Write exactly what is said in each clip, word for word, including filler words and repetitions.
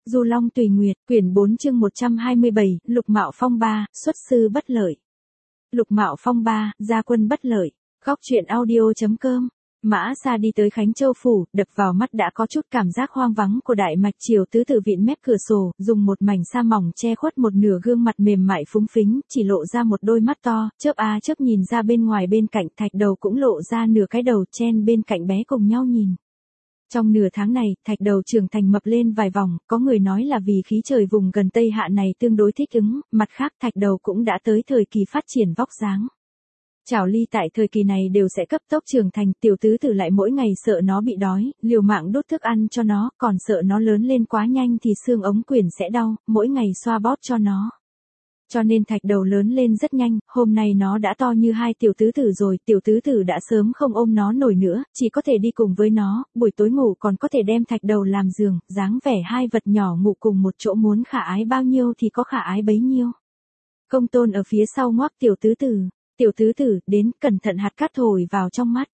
Du Long Tùy Nguyệt, quyển bốn chương một trăm hai mươi bảy, Lục Mạo Phong ba, xuất sư bất lợi. Lục Mạo Phong ba, gia quân bất lợi. Góc truyện audio chấm com. Mã Sa đi tới Khánh Châu phủ, đập vào mắt đã có chút cảm giác hoang vắng của đại mạch triều tứ từ vịn mép cửa sổ, dùng một mảnh sa mỏng che khuất một nửa gương mặt mềm mại phúng phính, chỉ lộ ra một đôi mắt to, chớp a chớp nhìn ra bên ngoài bên cạnh, Thạch Đầu cũng lộ ra nửa cái đầu chen bên cạnh bé cùng nhau nhìn. Trong nửa tháng này, Thạch Đầu trưởng thành mập lên vài vòng, có người nói là vì khí trời vùng gần Tây Hạ này tương đối thích ứng, mặt khác Thạch Đầu cũng đã tới thời kỳ phát triển vóc dáng. Chảo Ly tại thời kỳ này đều sẽ cấp tốc trưởng thành, tiểu tứ tử lại mỗi ngày sợ nó bị đói, liều mạng đút thức ăn cho nó, còn sợ nó lớn lên quá nhanh thì xương ống quyển sẽ đau, mỗi ngày xoa bóp cho nó. Cho nên Thạch Đầu lớn lên rất nhanh, hôm nay nó đã to như hai tiểu tứ tử rồi, tiểu tứ tử đã sớm không ôm nó nổi nữa, chỉ có thể đi cùng với nó, buổi tối ngủ còn có thể đem Thạch Đầu làm giường, dáng vẻ hai vật nhỏ ngủ cùng một chỗ, muốn khả ái bao nhiêu thì có khả ái bấy nhiêu. Công Tôn ở phía sau ngoắc tiểu tứ tử, tiểu tứ tử, đến, cẩn thận hạt cát thổi vào trong mắt.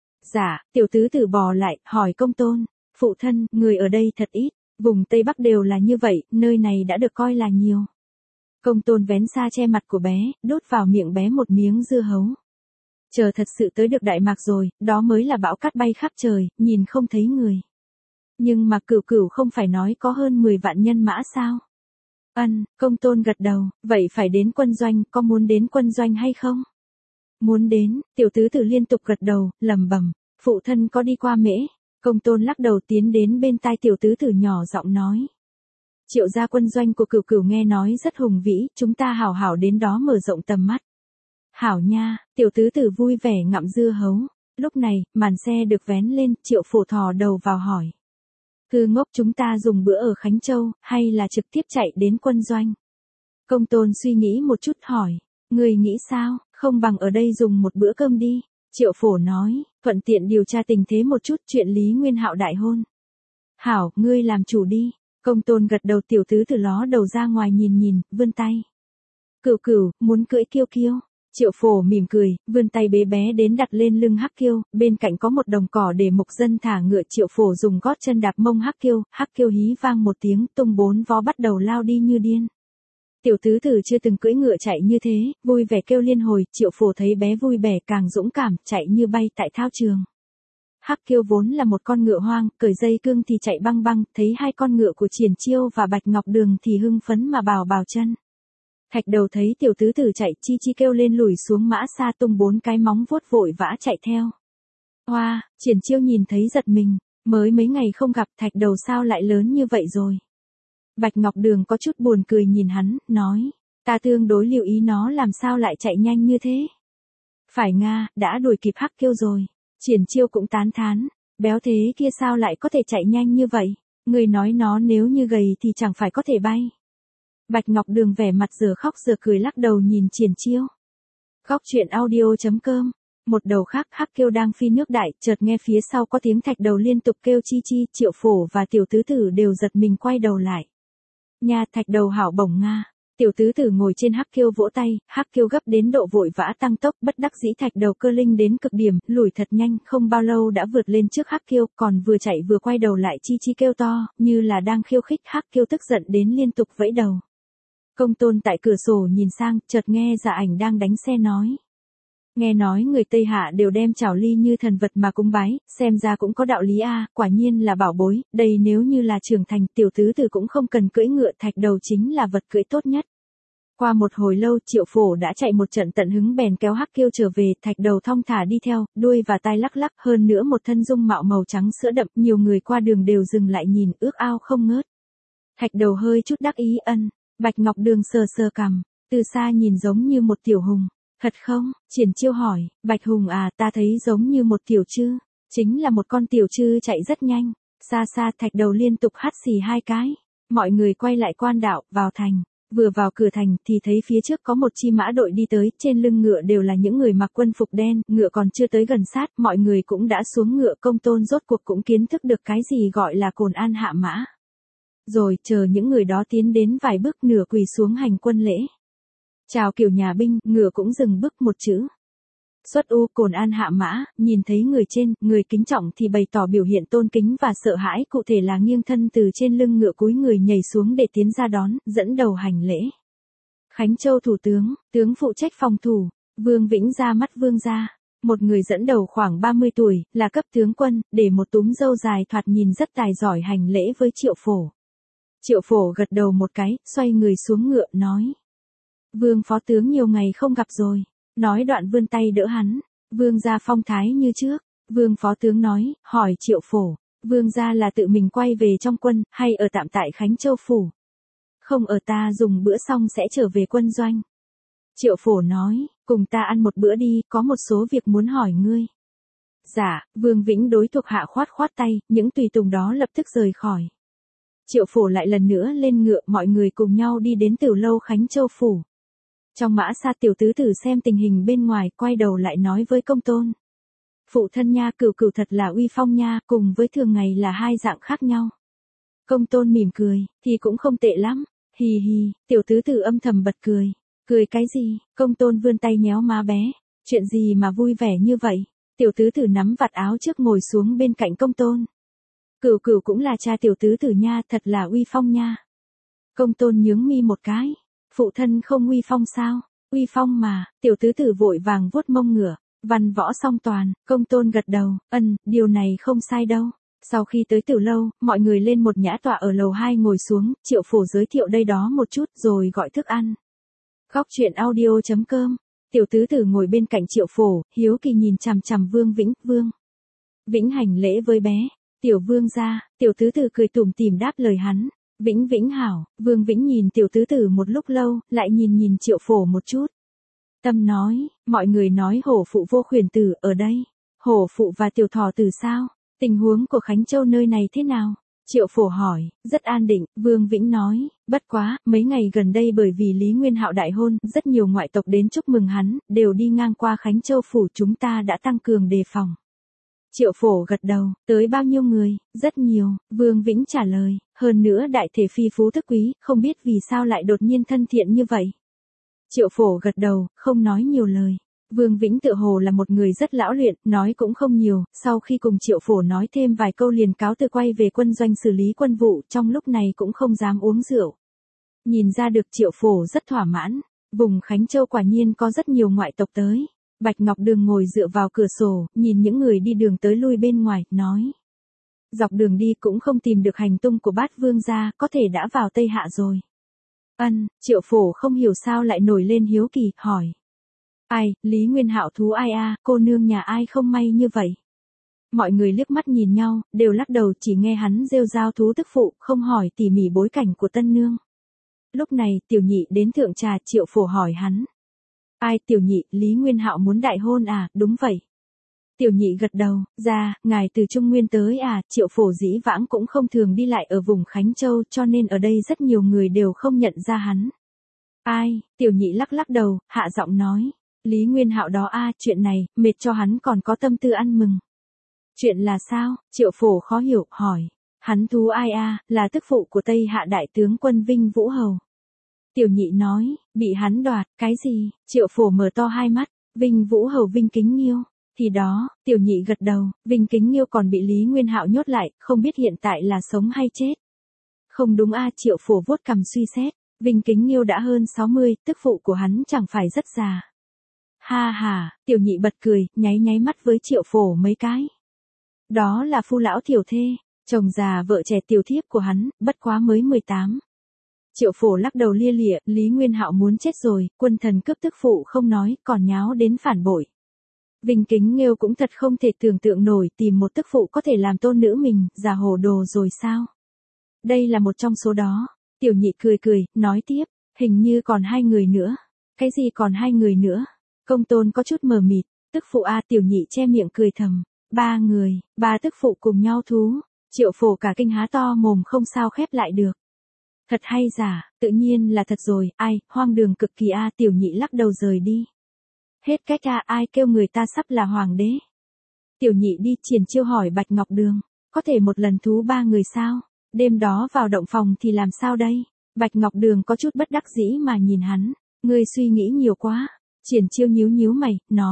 Dạ, tiểu tứ tử bò lại, hỏi Công Tôn, phụ thân, người ở đây thật ít, vùng Tây Bắc đều là như vậy, nơi này đã được coi là nhiều. Công Tôn vén xa che mặt của bé, đốt vào miệng bé một miếng dưa hấu. Chờ thật sự tới được Đại Mạc rồi, đó mới là bão cát bay khắp trời, nhìn không thấy người. Nhưng mà Cửu Cửu không phải nói có hơn mười vạn nhân mã sao? Ân, Công Tôn gật đầu, vậy phải đến quân doanh, có muốn đến quân doanh hay không? Muốn đến, tiểu tứ tử liên tục gật đầu, lẩm bẩm, phụ thân có đi qua Mễ. Công Tôn lắc đầu tiến đến bên tai tiểu tứ tử nhỏ giọng nói. Triệu gia quân doanh của Cửu Cửu nghe nói rất hùng vĩ, chúng ta hảo hảo đến đó mở rộng tầm mắt. Hảo nha, tiểu tứ tử vui vẻ ngậm dưa hấu. Lúc này, màn xe được vén lên, Triệu Phổ thò đầu vào hỏi. Cư ngốc, chúng ta dùng bữa ở Khánh Châu, hay là trực tiếp chạy đến quân doanh? Công Tôn suy nghĩ một chút hỏi, người nghĩ sao, không bằng ở đây dùng một bữa cơm đi. Triệu Phổ nói, thuận tiện điều tra tình thế một chút, chuyện Lý Nguyên Hạo đại hôn. Hảo, ngươi làm chủ đi. Công Tôn gật đầu, tiểu tứ tử ló đầu ra ngoài nhìn nhìn, vươn tay. Cửu Cửu, muốn cưỡi Kiêu Kiêu. Triệu Phổ mỉm cười, vươn tay bé bé đến đặt lên lưng Hắc Kiêu, bên cạnh có một đồng cỏ để mục dân thả ngựa. Triệu Phổ dùng gót chân đạp mông Hắc Kiêu, Hắc Kiêu hí vang một tiếng, tung bốn vó bắt đầu lao đi như điên. Tiểu tứ tử chưa từng cưỡi ngựa chạy như thế, vui vẻ kêu liên hồi, Triệu Phổ thấy bé vui vẻ càng dũng cảm, chạy như bay tại thao trường. Hắc Kiêu vốn là một con ngựa hoang, cởi dây cương thì chạy băng băng, thấy hai con ngựa của Triển Chiêu và Bạch Ngọc Đường thì hưng phấn mà bào bào chân. Thạch Đầu thấy tiểu tứ tử chạy, chi chi kêu lên lùi xuống mã xa, tung bốn cái móng vuốt vội vã chạy theo. Hoa, Triển Chiêu nhìn thấy giật mình, mới mấy ngày không gặp, Thạch Đầu sao lại lớn như vậy rồi. Bạch Ngọc Đường có chút buồn cười nhìn hắn, nói, ta tương đối lưu ý nó làm sao lại chạy nhanh như thế. Phải nga, đã đuổi kịp Hắc Kiêu rồi. Triển Chiêu cũng tán thán, béo thế kia sao lại có thể chạy nhanh như vậy, người nói nó nếu như gầy thì chẳng phải có thể bay. Bạch Ngọc Đường vẻ mặt giờ khóc giờ cười lắc đầu nhìn Triển Chiêu. Góc truyện audio chấm com. Một đầu khác, Hắc Kiêu đang phi nước đại, chợt nghe phía sau có tiếng Thạch Đầu liên tục kêu chi chi, Triệu Phổ và tiểu tứ tử đều giật mình quay đầu lại. Nha, Thạch Đầu hảo bổng nga. Tiểu tứ tử ngồi trên Hắc Kiêu vỗ tay, Hắc Kiêu gấp đến độ vội vã tăng tốc, bất đắc dĩ Thạch Đầu cơ linh đến cực điểm, lùi thật nhanh, không bao lâu đã vượt lên trước Hắc Kiêu, còn vừa chạy vừa quay đầu lại chi chi kêu to, như là đang khiêu khích. Hắc Kiêu tức giận đến liên tục vẫy đầu. Công Tôn tại cửa sổ nhìn sang, chợt nghe Dạ Ảnh đang đánh xe nói. Nghe nói người Tây Hạ đều đem Chảo Ly như thần vật mà cúng bái, xem ra cũng có đạo lý a, quả nhiên là bảo bối, đây nếu như là trưởng thành, tiểu tứ tử cũng không cần cưỡi ngựa, Thạch Đầu chính là vật cưỡi tốt nhất. Qua một hồi lâu, Triệu Phổ đã chạy một trận tận hứng bèn kéo Hắc Kiêu trở về, Thạch Đầu thong thả đi theo, đuôi và tai lắc lắc, hơn nữa một thân dung mạo màu trắng sữa đậm, nhiều người qua đường đều dừng lại nhìn, ước ao không ngớt. Thạch Đầu hơi chút đắc ý ân, Bạch Ngọc Đường sờ sờ cằm, từ xa nhìn giống như một tiểu hùng. Thật không? Triển Chiêu hỏi, Bạch Hùng à, ta thấy giống như một tiểu trư, chính là một con tiểu trư chạy rất nhanh. Xa xa Thạch Đầu liên tục hắt xì hai cái, mọi người quay lại quan đạo, vào thành. Vừa vào cửa thành thì thấy phía trước có một chi mã đội đi tới, trên lưng ngựa đều là những người mặc quân phục đen, ngựa còn chưa tới gần sát, mọi người cũng đã xuống ngựa. Công Tôn rốt cuộc cũng kiến thức được cái gì gọi là cồn an hạ mã. Rồi chờ những người đó tiến đến vài bước, nửa quỳ xuống hành quân lễ. Chào kiểu nhà binh, ngựa cũng dừng bước một chữ. Xuất u cồn an hạ mã, nhìn thấy người trên, người kính trọng thì bày tỏ biểu hiện tôn kính và sợ hãi, cụ thể là nghiêng thân từ trên lưng ngựa cúi người nhảy xuống để tiến ra đón, dẫn đầu hành lễ. Khánh Châu thủ tướng, tướng phụ trách phòng thủ, Vương Vĩnh ra mắt Vương gia. Một người dẫn đầu khoảng ba mươi tuổi, là cấp tướng quân, để một túm râu dài thoạt nhìn rất tài giỏi hành lễ với Triệu Phổ. Triệu Phổ gật đầu một cái, xoay người xuống ngựa, nói. Vương phó tướng nhiều ngày không gặp rồi. Nói đoạn vươn tay đỡ hắn. Vương gia phong thái như trước. Vương phó tướng nói, hỏi Triệu Phổ. Vương gia là tự mình quay về trong quân, hay ở tạm tại Khánh Châu phủ? Không, ở, ta dùng bữa xong sẽ trở về quân doanh. Triệu Phổ nói, cùng ta ăn một bữa đi, có một số việc muốn hỏi ngươi. Dạ, Vương Vĩnh đối thuộc hạ khoát khoát tay, những tùy tùng đó lập tức rời khỏi. Triệu Phổ lại lần nữa lên ngựa, mọi người cùng nhau đi đến tiểu lâu Khánh Châu phủ. Trong mã xa tiểu tứ tử xem tình hình bên ngoài, quay đầu lại nói với Công Tôn. Phụ thân nha, Cửu Cửu thật là uy phong nha, cùng với thường ngày là hai dạng khác nhau. Công Tôn mỉm cười, thì cũng không tệ lắm. Hì hì, tiểu tứ tử âm thầm bật cười. Cười cái gì? Công Tôn vươn tay nhéo má bé. Chuyện gì mà vui vẻ như vậy? Tiểu tứ tử nắm vạt áo trước ngồi xuống bên cạnh Công Tôn. Cửu Cửu cũng là cha tiểu tứ tử nha, thật là uy phong nha. Công Tôn nhướng mi một cái. Phụ thân không uy phong sao? Uy phong mà. Tiểu tứ tử vội vàng vuốt mông ngựa. Văn võ song toàn. Công Tôn gật đầu. Ân, điều này không sai đâu. Sau khi tới tiểu lâu, mọi người lên một nhã tọa ở lầu hai ngồi xuống. Triệu Phổ giới thiệu đây đó một chút rồi gọi thức ăn. Góc truyện audio chấm com. Tiểu tứ tử ngồi bên cạnh Triệu Phổ, hiếu kỳ nhìn chằm chằm Vương Vĩnh. Vương Vĩnh hành lễ với bé. Tiểu Vương gia. Tiểu tứ tử cười tủm tỉm đáp lời hắn. Vĩnh Vĩnh hảo. Vương Vĩnh nhìn tiểu tứ tử một lúc lâu, lại nhìn nhìn Triệu Phổ một chút. Tâm nói, mọi người nói hổ phụ vô khuyển tử ở đây. Hổ phụ và tiểu thỏ tử sao? Tình huống của Khánh Châu nơi này thế nào? Triệu Phổ hỏi. Rất an định. Vương Vĩnh nói. Bất quá, mấy ngày gần đây bởi vì Lý Nguyên Hạo đại hôn, rất nhiều ngoại tộc đến chúc mừng hắn, đều đi ngang qua Khánh Châu phủ, chúng ta đã tăng cường đề phòng. Triệu Phổ gật đầu. Tới bao nhiêu người? Rất nhiều. Vương Vĩnh trả lời. Hơn nữa đại thể phi phú thức quý, không biết vì sao lại đột nhiên thân thiện như vậy. Triệu Phổ gật đầu, không nói nhiều lời. Vương Vĩnh tự hồ là một người rất lão luyện, nói cũng không nhiều, sau khi cùng Triệu Phổ nói thêm vài câu liền cáo từ quay về quân doanh xử lý quân vụ, trong lúc này cũng không dám uống rượu. Nhìn ra được Triệu Phổ rất thỏa mãn, vùng Khánh Châu quả nhiên có rất nhiều ngoại tộc tới. Bạch Ngọc Đường ngồi dựa vào cửa sổ, nhìn những người đi đường tới lui bên ngoài, nói. Dọc đường đi cũng không tìm được hành tung của Bát Vương gia, có thể đã vào Tây Hạ rồi. Ân, Triệu Phổ không hiểu sao lại nổi lên hiếu kỳ, hỏi. Ai, Lý Nguyên Hạo thú ai a, cô nương nhà ai không may như vậy? Mọi người liếc mắt nhìn nhau, đều lắc đầu, chỉ nghe hắn rêu rao thú tức phụ, không hỏi tỉ mỉ bối cảnh của tân nương. Lúc này, tiểu nhị đến thượng trà, Triệu Phổ hỏi hắn. Ai, tiểu nhị, Lý Nguyên Hạo muốn đại hôn à? Đúng vậy. Tiểu nhị gật đầu. Ra, ngài từ Trung Nguyên tới à? Triệu Phổ dĩ vãng cũng không thường đi lại ở vùng Khánh Châu, cho nên ở đây rất nhiều người đều không nhận ra hắn. Ai? Tiểu nhị lắc lắc đầu, hạ giọng nói. Lý Nguyên Hạo đó a, à, chuyện này, mệt cho hắn còn có tâm tư ăn mừng. Chuyện là sao? Triệu Phổ khó hiểu, hỏi. Hắn thú ai a, à, là tức phụ của Tây Hạ đại tướng quân Vinh Vũ Hầu. Tiểu nhị nói, bị hắn đoạt, cái gì? Triệu Phổ mở to hai mắt. Vinh Vũ Hầu Vinh Kính Nghiêu. Thì đó, tiểu nhị gật đầu. Vinh Kính Nghiêu còn bị Lý Nguyên Hạo nhốt lại, không biết hiện tại là sống hay chết. Không đúng a, à, Triệu Phổ vuốt cằm suy xét. Vinh Kính Nghiêu đã hơn sáu mươi, tức phụ của hắn chẳng phải rất già. Ha ha, tiểu nhị bật cười, nháy nháy mắt với Triệu Phổ mấy cái. Đó là phu lão tiểu thê, chồng già vợ trẻ tiểu thiếp của hắn, bất quá mới mười tám. Triệu Phổ lắc đầu lia lịa, Lý Nguyên Hạo muốn chết rồi, quân thần cướp tức phụ không nói, còn nháo đến phản bội. Vinh Kính Nghiêu cũng thật không thể tưởng tượng nổi, tìm một tức phụ có thể làm tôn nữ mình, già hồ đồ rồi sao? Đây là một trong số đó. Tiểu nhị cười cười, nói tiếp, hình như còn hai người nữa. Cái gì còn hai người nữa? Công Tôn có chút mờ mịt. Tức phụ a, tiểu nhị che miệng cười thầm. Ba người, ba tức phụ cùng nhau thú. Triệu Phổ cả kinh há to mồm không sao khép lại được. Thật hay giả? Tự nhiên là thật rồi. Ai, hoang đường cực kỳ a. Tiểu nhị lắc đầu rời đi. Hết cách a, ai kêu người ta sắp là hoàng đế. Tiểu nhị đi triển chiêu hỏi Bạch Ngọc Đường. Có thể một lần thú ba người sao? Đêm đó vào động phòng thì làm sao đây? Bạch Ngọc Đường có chút bất đắc dĩ mà nhìn hắn. Ngươi suy nghĩ nhiều quá. Triển chiêu nhíu nhíu mày, nói.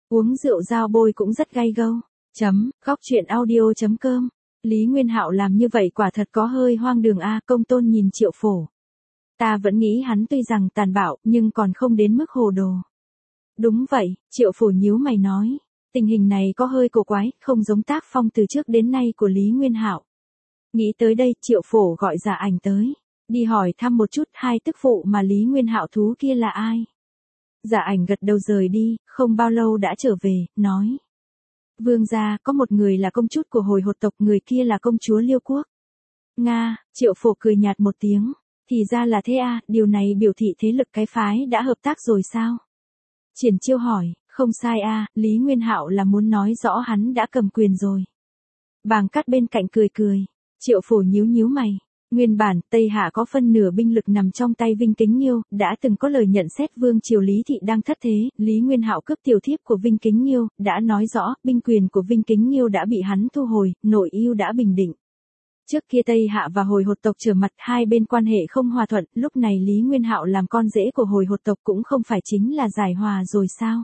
Uống rượu dao bôi cũng rất gay gâu. Chấm, góc chuyện audio chấm com. Lý Nguyên Hạo làm như vậy quả thật có hơi hoang đường a. Công Tôn nhìn Triệu Phổ. Ta vẫn nghĩ hắn tuy rằng tàn bạo, nhưng còn không đến mức hồ đồ. Đúng vậy, Triệu Phổ nhíu mày nói. Tình hình này có hơi cổ quái, không giống tác phong từ trước đến nay của Lý Nguyên Hạo. Nghĩ tới đây, Triệu Phổ gọi Dạ Ảnh tới. Đi hỏi thăm một chút hai tức phụ mà Lý Nguyên Hạo thú kia là ai. Dạ Ảnh gật đầu rời đi, không bao lâu đã trở về, nói. Vương gia, có một người là công chúa của hồi hột tộc, người kia là công chúa Liêu Quốc. Nga, Triệu Phổ cười nhạt một tiếng. Thì ra là thế à, điều này biểu thị thế lực cái phái đã hợp tác rồi sao? Triển Chiêu hỏi, không sai à, Lý Nguyên Hạo là muốn nói rõ hắn đã cầm quyền rồi. Bàng Cát bên cạnh cười cười. Triệu Phổ nhíu nhíu mày. Nguyên bản, Tây Hạ có phân nửa binh lực nằm trong tay Vinh Kính Nghiêu, đã từng có lời nhận xét Vương triều Lý Thị đang thất thế, Lý Nguyên Hạo cướp tiểu thiếp của Vinh Kính Nghiêu, đã nói rõ, binh quyền của Vinh Kính Nghiêu đã bị hắn thu hồi, nội ưu đã bình định. Trước kia Tây Hạ và hồi hột tộc trở mặt, hai bên quan hệ không hòa thuận, lúc này Lý Nguyên Hạo làm con rể của hồi hột tộc cũng không phải chính là giải hòa rồi sao?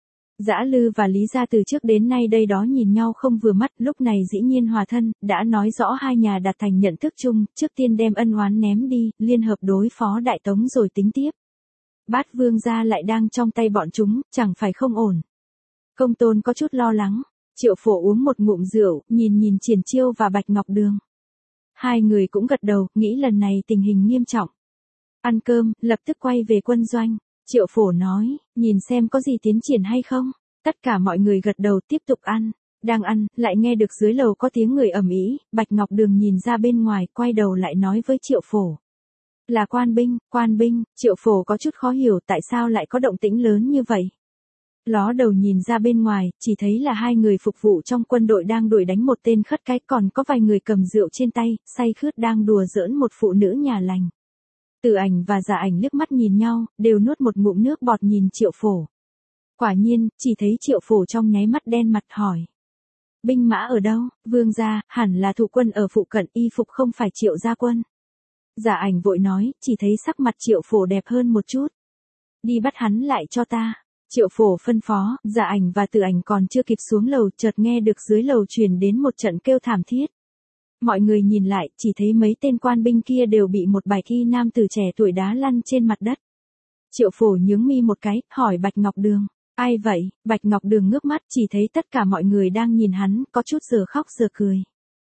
Dã Lư và Lý gia từ trước đến nay đây đó nhìn nhau không vừa mắt, lúc này dĩ nhiên hòa thân, đã nói rõ hai nhà đạt thành nhận thức chung, trước tiên đem ân oán ném đi, liên hợp đối phó Đại Tống rồi tính tiếp. Bát Vương gia lại đang trong tay bọn chúng, chẳng phải không ổn. Công Tôn có chút lo lắng. Triệu Phổ uống một ngụm rượu, nhìn nhìn Triển Chiêu và Bạch Ngọc Đường. Hai người cũng gật đầu, nghĩ lần này tình hình nghiêm trọng. Ăn cơm, lập tức quay về quân doanh. Triệu Phổ nói, nhìn xem có gì tiến triển hay không. Tất cả mọi người gật đầu tiếp tục ăn. Đang ăn, lại nghe được dưới lầu có tiếng người ầm ĩ. Bạch Ngọc Đường nhìn ra bên ngoài, quay đầu lại nói với Triệu Phổ. Là quan binh, quan binh. Triệu Phổ có chút khó hiểu tại sao lại có động tĩnh lớn như vậy. Ló đầu nhìn ra bên ngoài, chỉ thấy là hai người phục vụ trong quân đội đang đuổi đánh một tên khất cái, còn có vài người cầm rượu trên tay, say khướt đang đùa giỡn một phụ nữ nhà lành. Từ Ảnh và Dạ Ảnh liếc mắt nhìn nhau, đều nuốt một ngụm nước bọt nhìn Triệu Phổ. Quả nhiên, chỉ thấy Triệu Phổ trong nháy mắt đen mặt hỏi. Binh mã ở đâu? Vương gia, hẳn là thủ quân ở phụ cận, y phục không phải Triệu gia quân. Dạ Ảnh vội nói, chỉ thấy sắc mặt Triệu Phổ đẹp hơn một chút. Đi bắt hắn lại cho ta. Triệu Phổ phân phó, Dạ Ảnh và Từ Ảnh còn chưa kịp xuống lầu, chợt nghe được dưới lầu truyền đến một trận kêu thảm thiết. Mọi người nhìn lại, chỉ thấy mấy tên quan binh kia đều bị một bạch y nam tử trẻ tuổi đá lăn trên mặt đất. Triệu Phổ nhướng mi một cái, hỏi Bạch Ngọc Đường. Ai vậy? Bạch Ngọc Đường ngước mắt, chỉ thấy tất cả mọi người đang nhìn hắn, có chút giờ khóc giờ cười.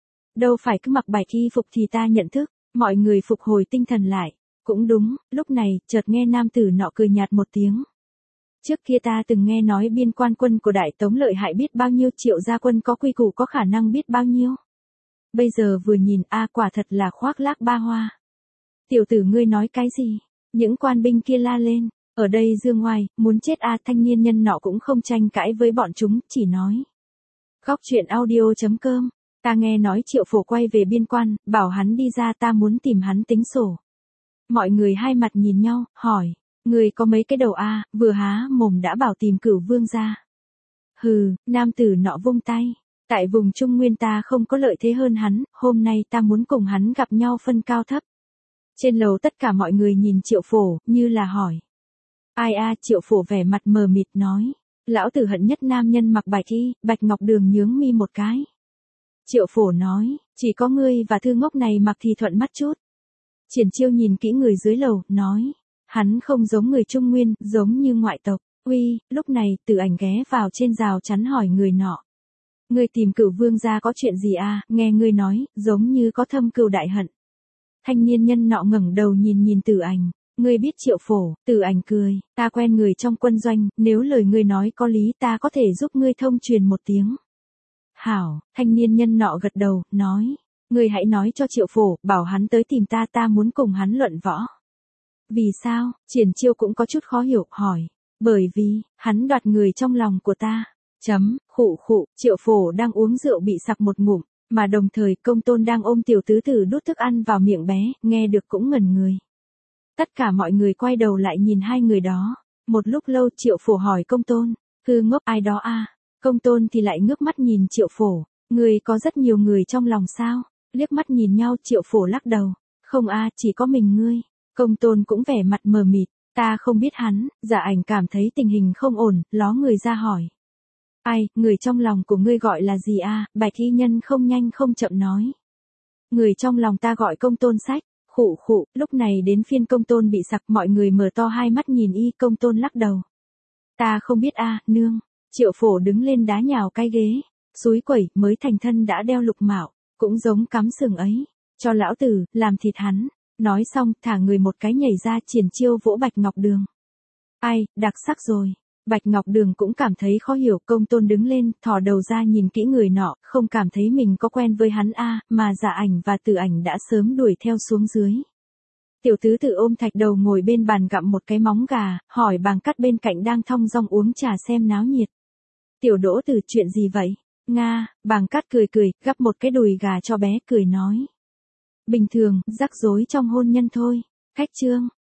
Đâu phải cứ mặc bạch y phục thì ta nhận thức, mọi người phục hồi tinh thần lại. Cũng đúng, lúc này, chợt nghe nam tử nọ cười nhạt một tiếng. Trước kia ta từng nghe nói biên quan quân của Đại Tống lợi hại biết bao nhiêu, Triệu gia quân có quy củ có khả năng biết bao nhiêu. Bây giờ vừa nhìn a quả thật là khoác lác ba hoa. Tiểu tử ngươi nói cái gì? Những quan binh kia la lên. Ở đây dương ngoài, muốn chết a thanh niên nhân nọ cũng không tranh cãi với bọn chúng, chỉ nói. Góc chuyện audio chấm com. Ta nghe nói Triệu Phổ quay về biên quan, bảo hắn đi ra, ta muốn tìm hắn tính sổ. Mọi người hai mặt nhìn nhau, hỏi. Người có mấy cái đầu a, vừa há mồm đã bảo tìm Cửu Vương gia. Hừ, nam tử nọ vung tay. Tại vùng Trung Nguyên ta không có lợi thế hơn hắn, hôm nay ta muốn cùng hắn gặp nhau phân cao thấp. Trên lầu tất cả mọi người nhìn Triệu Phổ, như là hỏi. Ai a? Triệu Phổ vẻ mặt mờ mịt nói. Lão tử hận nhất nam nhân mặc bạch y. Bạch Ngọc Đường nhướng mi một cái. Triệu Phổ nói, chỉ có ngươi và thư ngốc này mặc thì thuận mắt chút. Triển Chiêu nhìn kỹ người dưới lầu, nói. Hắn không giống người Trung Nguyên, giống như ngoại tộc. Uy, lúc này, Từ Ảnh ghé vào trên rào chắn hỏi người nọ. Ngươi tìm Cửu Vương gia có chuyện gì à? Nghe ngươi nói, giống như có thâm cừu đại hận. Thanh niên nhân nọ ngẩng đầu nhìn nhìn Từ Ảnh. Ngươi biết Triệu Phổ? Từ Ảnh cười. Ta quen người trong quân doanh, nếu lời ngươi nói có lý ta có thể giúp ngươi thông truyền một tiếng. Hảo, thanh niên nhân nọ gật đầu, nói. Ngươi hãy nói cho Triệu Phổ, bảo hắn tới tìm ta, ta muốn cùng hắn luận võ. Vì sao? Triển Chiêu cũng có chút khó hiểu, hỏi. Bởi vì, hắn đoạt người trong lòng của ta. Chấm, khụ khụ, Triệu Phổ đang uống rượu bị sặc một ngụm, mà đồng thời Công Tôn đang ôm tiểu tứ tử đút thức ăn vào miệng bé, nghe được cũng ngẩn người. Tất cả mọi người quay đầu lại nhìn hai người đó. Một lúc lâu Triệu Phổ hỏi Công Tôn, hư ngốc ai đó a? Công Tôn thì lại ngước mắt nhìn Triệu Phổ, người có rất nhiều người trong lòng sao? Liếc mắt nhìn nhau Triệu Phổ lắc đầu, không a, chỉ có mình ngươi. Công Tôn cũng vẻ mặt mờ mịt, ta không biết hắn. Dạ Ảnh cảm thấy tình hình không ổn, ló người ra hỏi. Ai, người trong lòng của ngươi gọi là gì a? Bạch y nhân không nhanh không chậm nói. Người trong lòng ta gọi Công Tôn Sách. Khụ khụ, lúc này đến phiên Công Tôn bị sặc, mọi người mở to hai mắt nhìn y. Công Tôn lắc đầu. Ta không biết a, nương. Triệu Phổ đứng lên đá nhào cái ghế. Xúi quẩy, mới thành thân đã đeo lục mạo, cũng giống cắm sừng ấy. Cho lão tử, làm thịt hắn. Nói xong, thả người một cái nhảy ra triển chiêu vỗ Bạch Ngọc Đường. Ai, đặc sắc rồi. Bạch Ngọc Đường cũng cảm thấy khó hiểu. Công Tôn đứng lên, thò đầu ra nhìn kỹ người nọ, không cảm thấy mình có quen với hắn a, mà Dạ Ảnh và Tử Ảnh đã sớm đuổi theo xuống dưới. Tiểu tứ tự ôm thạch đầu ngồi bên bàn gặm một cái móng gà, hỏi Bàng Cát bên cạnh đang thong dong uống trà xem náo nhiệt. Tiểu Đỗ Tử, chuyện gì vậy? Nga, Bàng Cát cười cười, gắp một cái đùi gà cho bé, cười nói. Bình thường, rắc rối trong hôn nhân thôi. Khách trương.